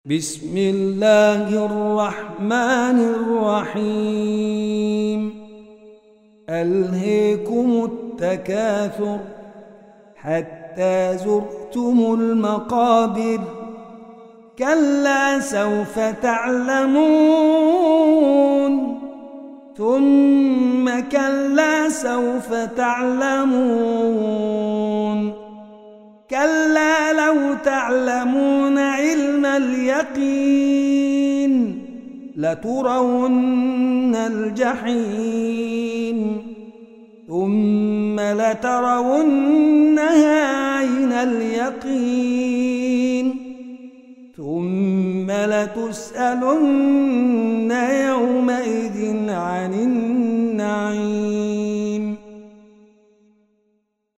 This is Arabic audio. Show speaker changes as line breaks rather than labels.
بسم الله الرحمن الرحيم ألهيكم التكاثر حتى زرتم المقابر كلا سوف تعلمون ثم كلا سوف تعلمون كلا لو تعلمون علم اليقين لترون الجحيم ثم لترونها عين اليقين ثم لتسألن يومئذ عن النعيم.